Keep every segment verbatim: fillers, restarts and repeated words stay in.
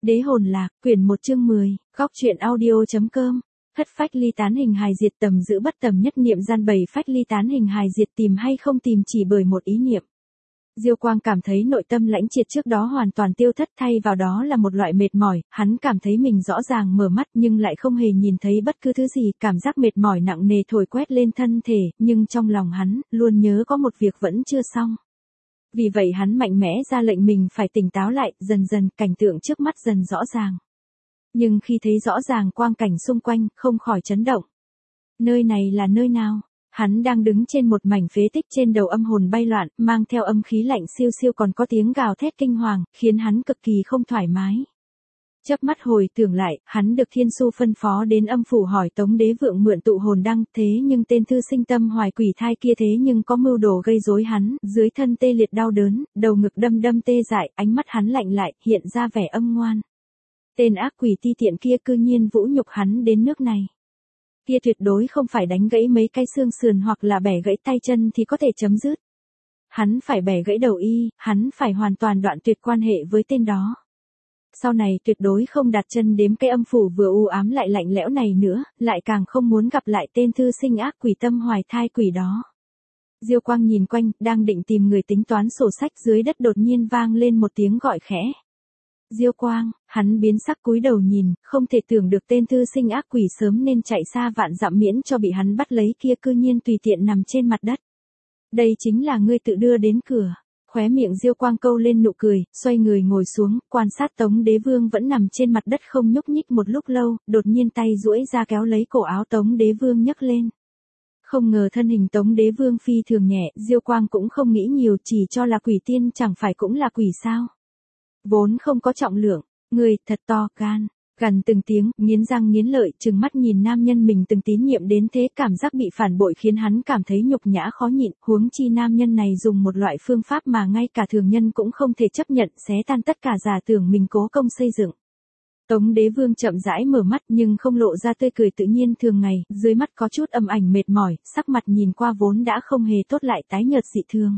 Đế hồn lạc, quyển một chương mười, góc truyện audio.com. Thất phách ly tán hình hài diệt tầm giữ bất tầm nhất niệm gian bầy phách ly tán hình hài diệt tìm hay không tìm chỉ bởi một ý niệm. Diêu Quang cảm thấy nội tâm lãnh triệt trước đó hoàn toàn tiêu thất, thay vào đó là một loại mệt mỏi, hắn cảm thấy mình rõ ràng mở mắt nhưng lại không hề nhìn thấy bất cứ thứ gì, cảm giác mệt mỏi nặng nề thổi quét lên thân thể, nhưng trong lòng hắn, luôn nhớ có một việc vẫn chưa xong. Vì vậy hắn mạnh mẽ ra lệnh mình phải tỉnh táo lại, dần dần cảnh tượng trước mắt dần rõ ràng. Nhưng khi thấy rõ ràng quang cảnh xung quanh, không khỏi chấn động. Nơi này là nơi nào? Hắn đang đứng trên một mảnh phế tích, trên đầu âm hồn bay loạn, mang theo âm khí lạnh siêu siêu, còn có tiếng gào thét kinh hoàng, khiến hắn cực kỳ không thoải mái. Chớp mắt hồi tưởng lại, hắn được Thiên Su phân phó đến âm phủ hỏi Tống Đế Vượng mượn tụ hồn đăng, thế nhưng tên thư sinh tâm hoài quỷ thai kia thế nhưng có mưu đồ gây rối hắn, dưới thân tê liệt đau đớn, đầu ngực đâm đâm tê dại, ánh mắt hắn lạnh lại, hiện ra vẻ âm ngoan. Tên ác quỷ ti tiện kia cư nhiên vũ nhục hắn đến nước này. Kia tuyệt đối không phải đánh gãy mấy cái xương sườn hoặc là bẻ gãy tay chân thì có thể chấm dứt. Hắn phải bẻ gãy đầu y, hắn phải hoàn toàn đoạn tuyệt quan hệ với tên đó. Sau này tuyệt đối không đặt chân đến cái âm phủ vừa u ám lại lạnh lẽo này nữa, lại càng không muốn gặp lại tên thư sinh ác quỷ tâm hoài thai quỷ đó. Diêu Quang nhìn quanh, đang định tìm người tính toán sổ sách, dưới đất đột nhiên vang lên một tiếng gọi khẽ. Diêu Quang, hắn biến sắc cúi đầu nhìn, không thể tưởng được tên thư sinh ác quỷ sớm nên chạy xa vạn dặm miễn cho bị hắn bắt lấy kia cư nhiên tùy tiện nằm trên mặt đất. Đây chính là ngươi tự đưa đến cửa. Khóe miệng Diêu Quang câu lên nụ cười, xoay người ngồi xuống, quan sát Tống Đế Vương vẫn nằm trên mặt đất không nhúc nhích một lúc lâu, đột nhiên tay duỗi ra kéo lấy cổ áo Tống Đế Vương nhấc lên. Không ngờ thân hình Tống Đế Vương phi thường nhẹ, Diêu Quang cũng không nghĩ nhiều, chỉ cho là quỷ tiên chẳng phải cũng là quỷ sao. Vốn không có trọng lượng, người thật to gan. Gần từng tiếng, nghiến răng nghiến lợi, trừng mắt nhìn nam nhân mình từng tín nhiệm đến thế, cảm giác bị phản bội khiến hắn cảm thấy nhục nhã khó nhịn, huống chi nam nhân này dùng một loại phương pháp mà ngay cả thường nhân cũng không thể chấp nhận, xé tan tất cả giả tưởng mình cố công xây dựng. Tống Đế Vương chậm rãi mở mắt nhưng không lộ ra tươi cười tự nhiên thường ngày, dưới mắt có chút âm ảnh mệt mỏi, sắc mặt nhìn qua vốn đã không hề tốt lại tái nhợt dị thường.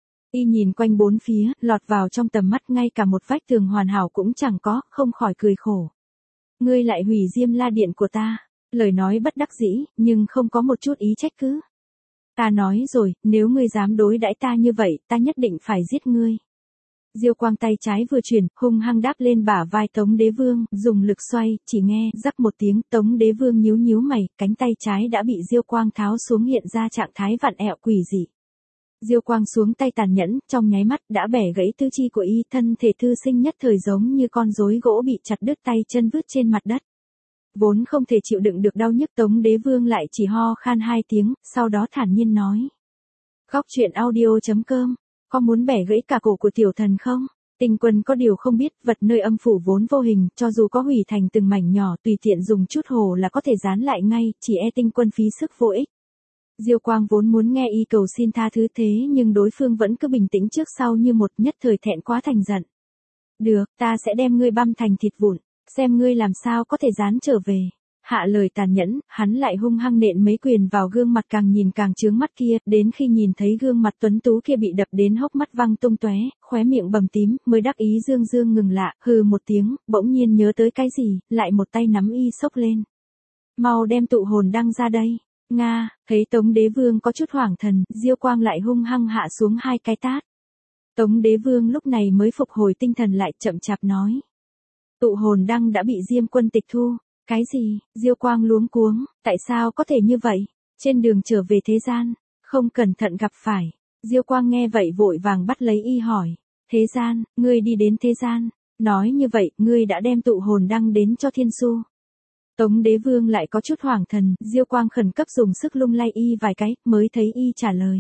Y nhìn quanh bốn phía, lọt vào trong tầm mắt ngay cả một vách tường hoàn hảo cũng chẳng có, không khỏi cười khổ. Ngươi lại hủy Diêm La Điện của ta, lời nói bất đắc dĩ, nhưng không có một chút ý trách cứ. Ta nói rồi, nếu ngươi dám đối đãi ta như vậy, ta nhất định phải giết ngươi. Diêu Quang tay trái vừa chuyển, hung hăng đáp lên bả vai Tống Đế Vương, dùng lực xoay, chỉ nghe rắc một tiếng, Tống Đế Vương nhíu nhíu mày, cánh tay trái đã bị Diêu Quang tháo xuống, hiện ra trạng thái vặn ẹo quỷ dị. Diêu Quang xuống tay tàn nhẫn, trong nháy mắt đã bẻ gãy tứ chi của y, thân thể thư sinh nhất thời giống như con rối gỗ bị chặt đứt, tay chân vứt trên mặt đất. Vốn không thể chịu đựng được đau nhức, Tống Đế Vương lại chỉ ho khan hai tiếng, sau đó thản nhiên nói. Góc truyện audio.com, có muốn bẻ gãy cả cổ của tiểu thần không? Tinh Quân có điều không biết, vật nơi âm phủ vốn vô hình, cho dù có hủy thành từng mảnh nhỏ, tùy tiện dùng chút hồ là có thể dán lại ngay, chỉ e Tinh Quân phí sức vô ích. Diêu Quang vốn muốn nghe y cầu xin tha thứ thế nhưng đối phương vẫn cứ bình tĩnh trước sau như một, nhất thời thẹn quá thành giận. Được, ta sẽ đem ngươi băm thành thịt vụn, xem ngươi làm sao có thể dán trở về. Hạ lời tàn nhẫn, hắn lại hung hăng nện mấy quyền vào gương mặt càng nhìn càng chướng mắt kia, đến khi nhìn thấy gương mặt tuấn tú kia bị đập đến hốc mắt văng tung tóe, khóe miệng bầm tím, mới đắc ý dương dương ngừng lạ, hừ một tiếng, bỗng nhiên nhớ tới cái gì, lại một tay nắm y xốc lên. Mau đem tụ hồn đăng ra đây. Nga, thấy Tống Đế Vương có chút hoảng thần, Diêu Quang lại hung hăng hạ xuống hai cái tát. Tống Đế Vương lúc này mới phục hồi tinh thần lại, chậm chạp nói. Tụ hồn đăng đã bị Diêm Quân tịch thu. Cái gì? Diêu Quang luống cuống, tại sao có thể như vậy? Trên đường trở về thế gian, không cẩn thận gặp phải. Diêu Quang nghe vậy vội vàng bắt lấy y hỏi. Thế gian, ngươi đi đến thế gian. Nói như vậy, ngươi đã đem tụ hồn đăng đến cho Thiên Su. Tống Đế Vương lại có chút hoảng thần, Diêu Quang khẩn cấp dùng sức lung lay y vài cái, mới thấy y trả lời.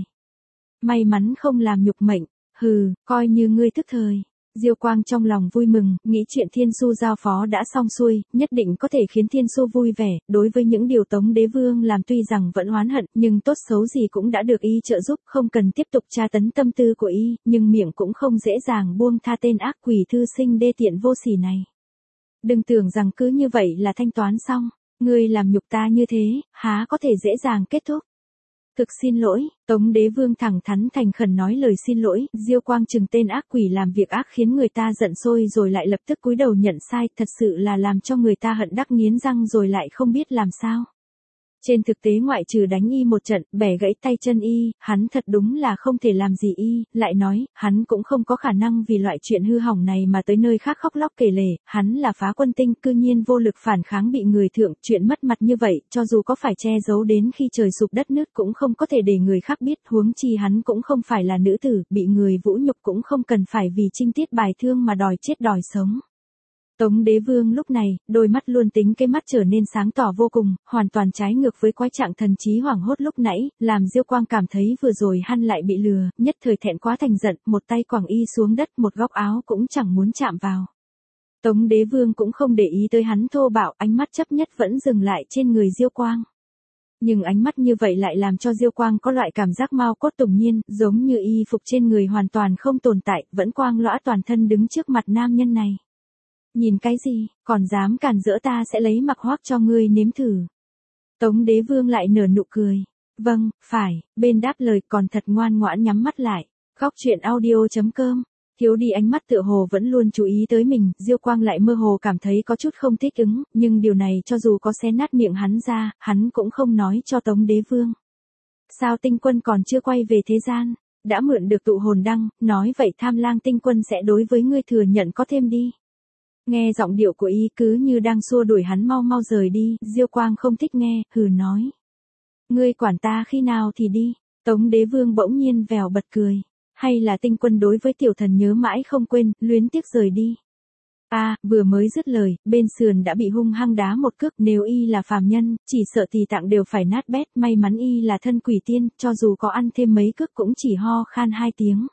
May mắn không làm nhục mệnh, hừ, coi như ngươi thức thời. Diêu Quang trong lòng vui mừng, nghĩ chuyện Thiên Su giao phó đã xong xuôi, nhất định có thể khiến Thiên Su vui vẻ, đối với những điều Tống Đế Vương làm tuy rằng vẫn oán hận, nhưng tốt xấu gì cũng đã được y trợ giúp, không cần tiếp tục tra tấn tâm tư của y, nhưng miệng cũng không dễ dàng buông tha tên ác quỷ thư sinh đê tiện vô sỉ này. Đừng tưởng rằng cứ như vậy là thanh toán xong, ngươi làm nhục ta như thế, há có thể dễ dàng kết thúc. Thực xin lỗi, Tống Đế Vương thẳng thắn thành khẩn nói lời xin lỗi, Diêu Quang Trừng tên ác quỷ làm việc ác khiến người ta giận sôi rồi lại lập tức cúi đầu nhận sai, thật sự là làm cho người ta hận đắc nghiến răng rồi lại không biết làm sao. Trên thực tế ngoại trừ đánh y một trận, bẻ gãy tay chân y, hắn thật đúng là không thể làm gì y, lại nói, hắn cũng không có khả năng vì loại chuyện hư hỏng này mà tới nơi khác khóc lóc kể lể, hắn là phá quân tinh cư nhiên vô lực phản kháng bị người thượng, chuyện mất mặt như vậy, cho dù có phải che giấu đến khi trời sụp đất nứt cũng không có thể để người khác biết, huống chi hắn cũng không phải là nữ tử, bị người vũ nhục cũng không cần phải vì trinh tiết bài thương mà đòi chết đòi sống. Tống Đế Vương lúc này, đôi mắt luôn tính cái mắt trở nên sáng tỏ vô cùng, hoàn toàn trái ngược với quái trạng thần trí hoảng hốt lúc nãy, làm Diêu Quang cảm thấy vừa rồi hắn lại bị lừa, nhất thời thẹn quá thành giận, một tay quẳng y xuống đất, một góc áo cũng chẳng muốn chạm vào. Tống Đế Vương cũng không để ý tới hắn thô bạo, ánh mắt chấp nhất vẫn dừng lại trên người Diêu Quang. Nhưng ánh mắt như vậy lại làm cho Diêu Quang có loại cảm giác mau cốt tùng nhiên, giống như y phục trên người hoàn toàn không tồn tại, vẫn quang lõa toàn thân đứng trước mặt nam nhân này. Nhìn cái gì, còn dám cản rỡ ta sẽ lấy mặc hoác cho ngươi nếm thử. Tống Đế Vương lại nở nụ cười. Vâng, phải, bên đáp lời còn thật ngoan ngoãn nhắm mắt lại. Góc truyện audio chấm com. Thiếu đi ánh mắt tựa hồ vẫn luôn chú ý tới mình, Diêu Quang lại mơ hồ cảm thấy có chút không thích ứng, nhưng điều này cho dù có xé nát miệng hắn ra, hắn cũng không nói cho Tống Đế Vương. Sao tinh quân còn chưa quay về thế gian, đã mượn được tụ hồn đăng, nói vậy Tham Lang tinh quân sẽ đối với ngươi thừa nhận có thêm đi. Nghe giọng điệu của y cứ như đang xua đuổi hắn mau mau rời đi, Diêu Quang không thích nghe, hừ nói. Ngươi quản ta khi nào thì đi, Tống Đế Vương bỗng nhiên vèo bật cười. Hay là tinh quân đối với tiểu thần nhớ mãi không quên, luyến tiếc rời đi. À, vừa mới dứt lời, bên sườn đã bị hung hăng đá một cước, nếu y là phàm nhân, chỉ sợ thì tạng đều phải nát bét, may mắn y là thân quỷ tiên, cho dù có ăn thêm mấy cước cũng chỉ ho khan hai tiếng.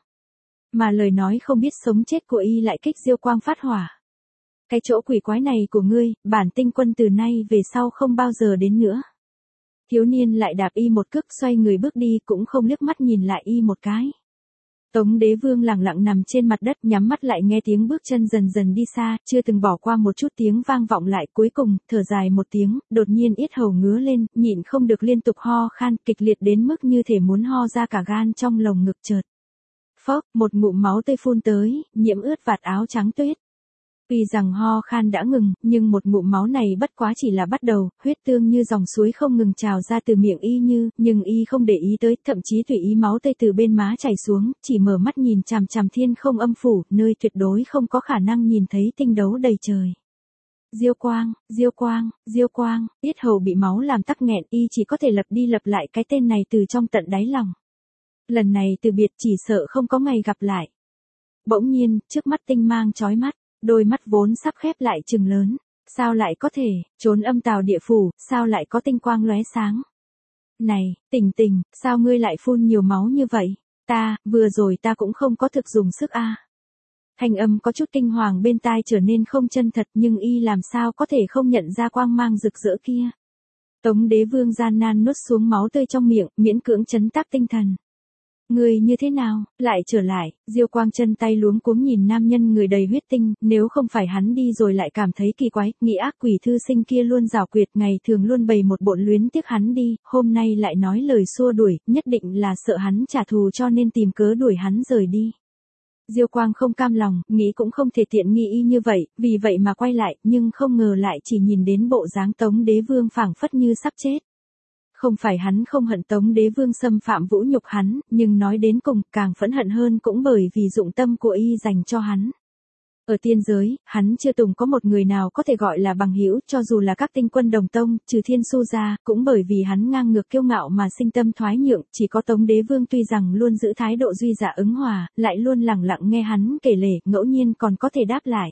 Mà lời nói không biết sống chết của y lại kích Diêu Quang phát hỏa. Cái chỗ quỷ quái này của ngươi, bản tinh quân từ nay về sau không bao giờ đến nữa. Thiếu niên lại đạp y một cước xoay người bước đi cũng không liếc mắt nhìn lại y một cái. Tống Đế Vương lặng lặng nằm trên mặt đất nhắm mắt lại nghe tiếng bước chân dần dần đi xa, chưa từng bỏ qua một chút tiếng vang vọng lại cuối cùng, thở dài một tiếng, đột nhiên yết hầu ngứa lên, nhịn không được liên tục ho khan kịch liệt đến mức như thể muốn ho ra cả gan trong lồng ngực chợt. Phốc, một ngụm máu tươi phun tới, nhiễm ướt vạt áo trắng tuyết. Tuy rằng ho khan đã ngừng, nhưng một ngụm máu này bất quá chỉ là bắt đầu, huyết tương như dòng suối không ngừng trào ra từ miệng y như, nhưng y không để ý tới, thậm chí tùy ý máu tươi từ bên má chảy xuống, chỉ mở mắt nhìn chằm chằm thiên không âm phủ, nơi tuyệt đối không có khả năng nhìn thấy tinh đấu đầy trời. Diêu Quang, Diêu Quang, Diêu Quang, yết hầu bị máu làm tắc nghẹn, y chỉ có thể lặp đi lặp lại cái tên này từ trong tận đáy lòng. Lần này từ biệt chỉ sợ không có ngày gặp lại. Bỗng nhiên, trước mắt tinh mang chói mắt. Đôi mắt vốn sắp khép lại trừng lớn, sao lại có thể, trốn âm tào địa phủ, sao lại có tinh quang lóe sáng. Này, Tình Tình, sao ngươi lại phun nhiều máu như vậy, ta, vừa rồi ta cũng không có thực dùng sức a. À. Thanh âm có chút kinh hoàng bên tai trở nên không chân thật nhưng y làm sao có thể không nhận ra quang mang rực rỡ kia. Tống Đế Vương gian nan nuốt xuống máu tươi trong miệng, miễn cưỡng trấn tác tinh thần. Người như thế nào, lại trở lại, Diêu Quang chân tay luống cuống nhìn nam nhân người đầy huyết tinh, nếu không phải hắn đi rồi lại cảm thấy kỳ quái, nghĩ ác quỷ thư sinh kia luôn giảo quyệt, ngày thường luôn bày một bộn luyến tiếc hắn đi, hôm nay lại nói lời xua đuổi, nhất định là sợ hắn trả thù cho nên tìm cớ đuổi hắn rời đi. Diêu Quang không cam lòng, nghĩ cũng không thể tiện nghi y như vậy, vì vậy mà quay lại, nhưng không ngờ lại chỉ nhìn đến bộ dáng Tống Đế Vương phảng phất như sắp chết. Không phải hắn không hận Tống Đế Vương xâm phạm vũ nhục hắn, nhưng nói đến cùng, càng phẫn hận hơn cũng bởi vì dụng tâm của y dành cho hắn. Ở tiên giới, hắn chưa từng có một người nào có thể gọi là bằng hữu, cho dù là các tinh quân đồng tông, trừ Thiên Su ra, cũng bởi vì hắn ngang ngược kiêu ngạo mà sinh tâm thoái nhượng, chỉ có Tống Đế Vương tuy rằng luôn giữ thái độ duy dạ ứng hòa, lại luôn lẳng lặng nghe hắn kể lể, ngẫu nhiên còn có thể đáp lại.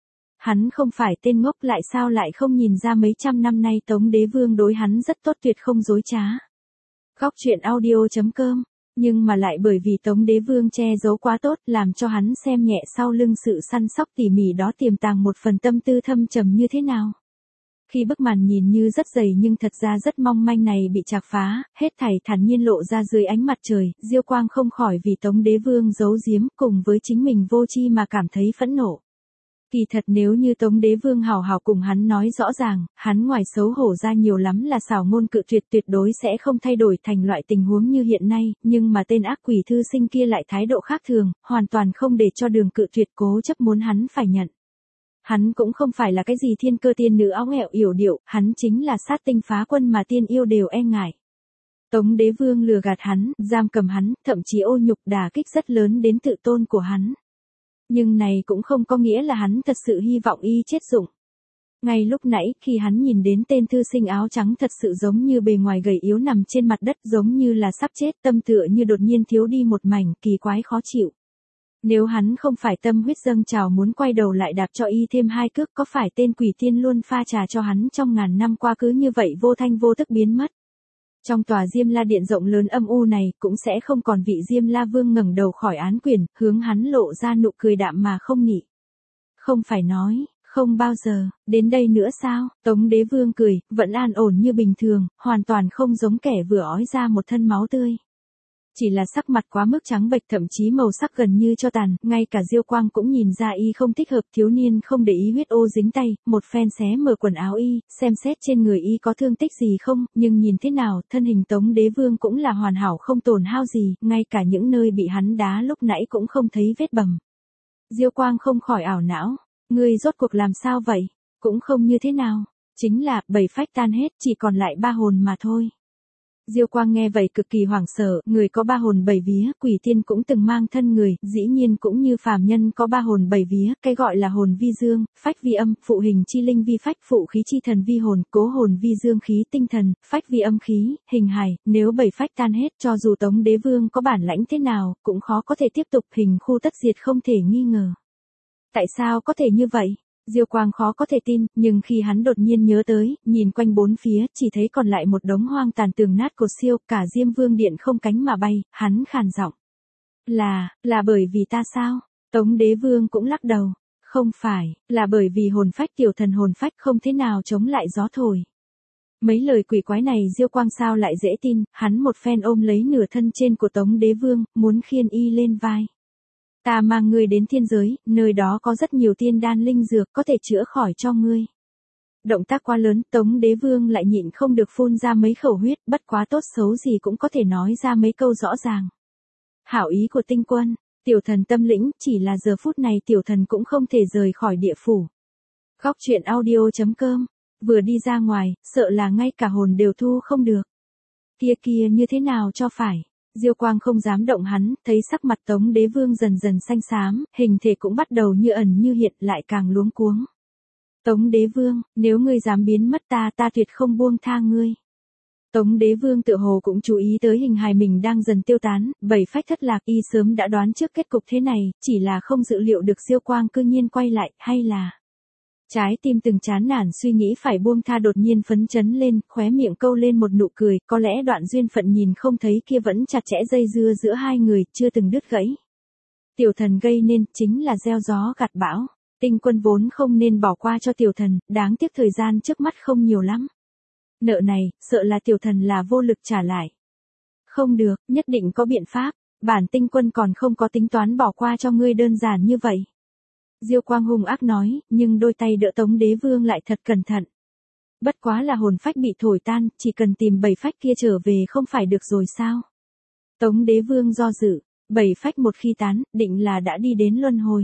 Hắn không phải tên ngốc, lại sao lại không nhìn ra mấy trăm năm nay Tống Đế Vương đối hắn rất tốt, tuyệt không dối trá. Góc truyện audio chấm com. Nhưng mà lại bởi vì Tống Đế Vương che giấu quá tốt, làm cho hắn xem nhẹ sau lưng sự săn sóc tỉ mỉ đó tiềm tàng một phần tâm tư thâm trầm như thế nào. Khi bức màn nhìn như rất dày nhưng thật ra rất mong manh này bị chạc phá, hết thảy thản nhiên lộ ra dưới ánh mặt trời, Diêu Quang không khỏi vì Tống Đế Vương giấu giếm cùng với chính mình vô tri mà cảm thấy phẫn nộ. Kỳ thật nếu như Tống Đế Vương hào hào cùng hắn nói rõ ràng, hắn ngoài xấu hổ ra nhiều lắm là xảo ngôn cự tuyệt tuyệt đối sẽ không thay đổi thành loại tình huống như hiện nay, nhưng mà tên ác quỷ thư sinh kia lại thái độ khác thường, hoàn toàn không để cho đường cự tuyệt cố chấp muốn hắn phải nhận. Hắn cũng không phải là cái gì thiên cơ tiên nữ áo nghẹo yểu điệu, hắn chính là sát tinh phá quân mà tiên yêu đều e ngại. Tống Đế Vương lừa gạt hắn, giam cầm hắn, thậm chí ô nhục đả kích rất lớn đến tự tôn của hắn. Nhưng này cũng không có nghĩa là hắn thật sự hy vọng y chết dụng. Ngay lúc nãy, khi hắn nhìn đến tên thư sinh áo trắng thật sự giống như bề ngoài gầy yếu nằm trên mặt đất giống như là sắp chết, tâm tựa như đột nhiên thiếu đi một mảnh, kỳ quái khó chịu. Nếu hắn không phải tâm huyết dâng trào muốn quay đầu lại đạp cho y thêm hai cước, có phải tên quỷ tiên luôn pha trà cho hắn trong ngàn năm qua cứ như vậy vô thanh vô tức biến mất. Trong tòa Diêm La Điện rộng lớn âm u này, cũng sẽ không còn vị Diêm La Vương ngẩng đầu khỏi án quyền, hướng hắn lộ ra nụ cười đạm mà không nị. Không phải nói, không bao giờ, đến đây nữa sao? Tống Đế Vương cười, vẫn an ổn như bình thường, hoàn toàn không giống kẻ vừa ói ra một thân máu tươi. Chỉ là sắc mặt quá mức trắng bệch, thậm chí màu sắc gần như cho tàn, ngay cả Diêu Quang cũng nhìn ra y không thích hợp. Thiếu niên không để ý huyết ô dính tay, một phen xé mở quần áo y, xem xét trên người y có thương tích gì không, nhưng nhìn thế nào, thân hình Tống Đế Vương cũng là hoàn hảo không tổn hao gì, ngay cả những nơi bị hắn đá lúc nãy cũng không thấy vết bầm. Diêu Quang không khỏi ảo não, ngươi rốt cuộc làm sao vậy? Cũng không như thế nào, chính là bảy phách tan hết, chỉ còn lại ba hồn mà thôi. Diêu Quang nghe vậy cực kỳ hoảng sợ, người có ba hồn bảy vía, quỷ tiên cũng từng mang thân người, dĩ nhiên cũng như phàm nhân có ba hồn bảy vía, cái gọi là hồn vi dương, phách vi âm, phụ hình chi linh vi phách, phụ khí chi thần vi hồn, cố hồn vi dương khí tinh thần, phách vi âm khí, hình hài, nếu bảy phách tan hết, cho dù Tống Đế Vương có bản lãnh thế nào, cũng khó có thể tiếp tục, hình khu tất diệt không thể nghi ngờ. Tại sao có thể như vậy? Diêu Quang khó có thể tin, nhưng khi hắn đột nhiên nhớ tới, nhìn quanh bốn phía, chỉ thấy còn lại một đống hoang tàn tường nát cột siêu, cả Diêm Vương Điện không cánh mà bay, hắn khàn giọng. Là, là bởi vì ta sao? Tống Đế Vương cũng lắc đầu. Không phải, là bởi vì hồn phách tiểu thần hồn phách không thế nào chống lại gió thổi. Mấy lời quỷ quái này Diêu Quang sao lại dễ tin, hắn một phen ôm lấy nửa thân trên của Tống Đế Vương, muốn khiêng y lên vai. Ta mang ngươi đến thiên giới, nơi đó có rất nhiều tiên đan linh dược có thể chữa khỏi cho ngươi. Động tác quá lớn, Tống Đế Vương lại nhịn không được phun ra mấy khẩu huyết, bất quá tốt xấu gì cũng có thể nói ra mấy câu rõ ràng. Hảo ý của tinh quân, tiểu thần tâm lĩnh, chỉ là giờ phút này tiểu thần cũng không thể rời khỏi địa phủ. Góc truyện audio chấm com, vừa đi ra ngoài, sợ là ngay cả hồn đều thu không được. Kia kia như thế nào cho phải? Diêu Quang không dám động hắn, thấy sắc mặt Tống Đế Vương dần dần xanh xám, hình thể cũng bắt đầu như ẩn như hiện, lại càng luống cuống. Tống Đế Vương, nếu ngươi dám biến mất ta, ta tuyệt không buông tha ngươi. Tống Đế Vương tựa hồ cũng chú ý tới hình hài mình đang dần tiêu tán, bảy phách thất lạc, y sớm đã đoán trước kết cục thế này, chỉ là không dự liệu được Diêu Quang cư nhiên quay lại, hay là... Trái tim từng chán nản suy nghĩ phải buông tha đột nhiên phấn chấn lên, khóe miệng câu lên một nụ cười, có lẽ đoạn duyên phận nhìn không thấy kia vẫn chặt chẽ dây dưa giữa hai người, chưa từng đứt gãy. Tiểu thần gây nên, chính là gieo gió gặt bão, tinh quân vốn không nên bỏ qua cho tiểu thần, đáng tiếc thời gian trước mắt không nhiều lắm. Nợ này, sợ là tiểu thần là vô lực trả lại. Không được, nhất định có biện pháp, bản tinh quân còn không có tính toán bỏ qua cho ngươi đơn giản như vậy. Diêu Quang hung ác nói, nhưng đôi tay đỡ Tống Đế Vương lại thật cẩn thận. Bất quá là hồn phách bị thổi tan, chỉ cần tìm bảy phách kia trở về không phải được rồi sao? Tống Đế Vương do dự, bảy phách một khi tán, định là đã đi đến luân hồi.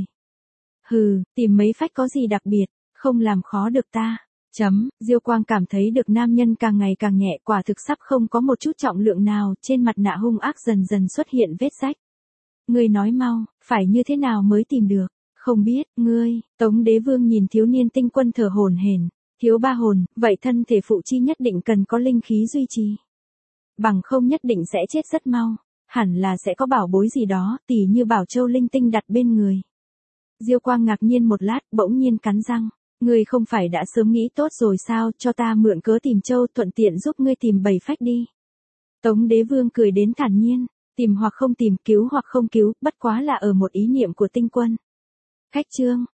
Hừ, tìm mấy phách có gì đặc biệt, không làm khó được ta. Chấm, Diêu Quang cảm thấy được nam nhân càng ngày càng nhẹ, quả thực sắp không có một chút trọng lượng nào, trên mặt nạ hung ác dần dần xuất hiện vết rách. Ngươi nói mau, phải như thế nào mới tìm được? Không biết, ngươi, Tống Đế Vương nhìn thiếu niên tinh quân thở hổn hển, thiếu ba hồn, vậy thân thể phụ chi nhất định cần có linh khí duy trì. Bằng không nhất định sẽ chết rất mau, hẳn là sẽ có bảo bối gì đó, tỉ như bảo châu linh tinh đặt bên người. Diêu Quang ngạc nhiên một lát, bỗng nhiên cắn răng, ngươi không phải đã sớm nghĩ tốt rồi sao, cho ta mượn cớ tìm châu thuận tiện giúp ngươi tìm bảy phách đi. Tống Đế Vương cười đến thản nhiên, tìm hoặc không tìm, cứu hoặc không cứu, bất quá là ở một ý niệm của tinh quân. Khách chương,